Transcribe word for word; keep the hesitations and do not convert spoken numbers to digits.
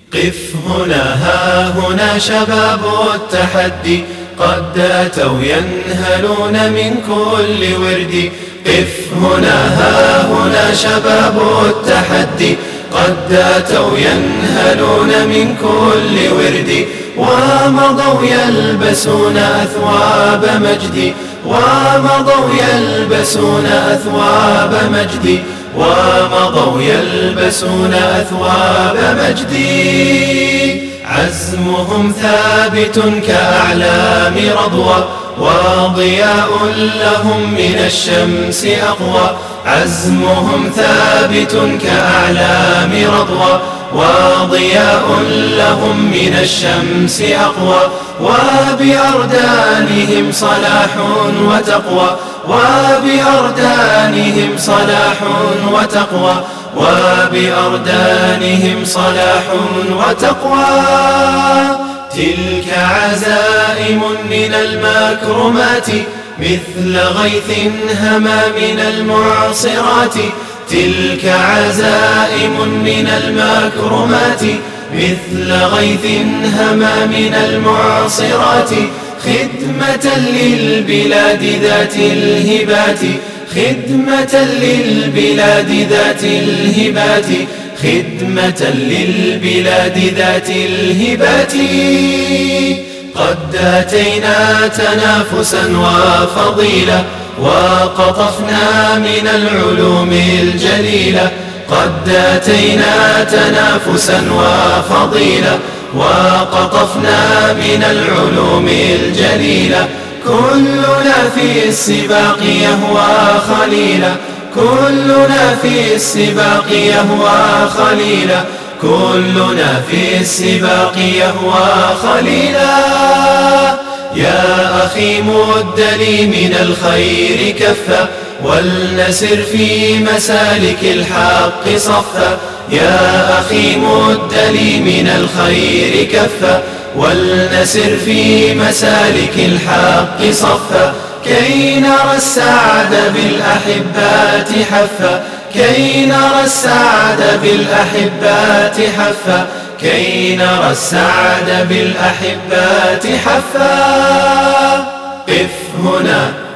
قف هنا ها هنا شباب التحدي قد أتوا ينهلون من كل ورد. قف هنا ها هنا شباب التحدي قد أتوا ينهلون من كل ورد. ومضوا يلبسون أثواب مجد ومضوا يلبسون أثواب مجد ومضوا يلبسون أثواب مجد. عزمهم ثابت كأعلام رضوى وضياء لهم من الشمس أقوى. عزمهم ثابت كأعلام رضوى وضياء لهم من الشمس أقوى. وبأردانهم صلاح وتقوى وبأردانهم صلاح وتقوى وبأردانهم صلاح وتقوى. تلك عزائم من المكرمات مثل غيث هما من المعصرات. تلك عزائم من المكرمات مثل غيث هما من المعصرات. خدمة للبلاد ذات الهبات خدمة للبلاد ذات الهبات خدمة للبلاد ذات الهبات. قد أتينا تنافسا وفضيلة وقطفنا من العلوم الجليلة. قد أتينا تنافسا وفضيلة وقطفنا من العلوم الجليلة. كلنا في السباق يهوى خليلا كلنا في السباق يهوى خليلا كلنا في السباق يهوى خليلا. يا أخي مد لي من الخير كفا ولنسر في مسالك الحق صفا. يا أخي مد لي من الخير كفا ولنسر في مسالك الحق صفا. كي نرى السعد بالأحبات حفا كي نرى السعد بالأحبات حفا كي نرى السعد بالأحبات حفا. قف هنا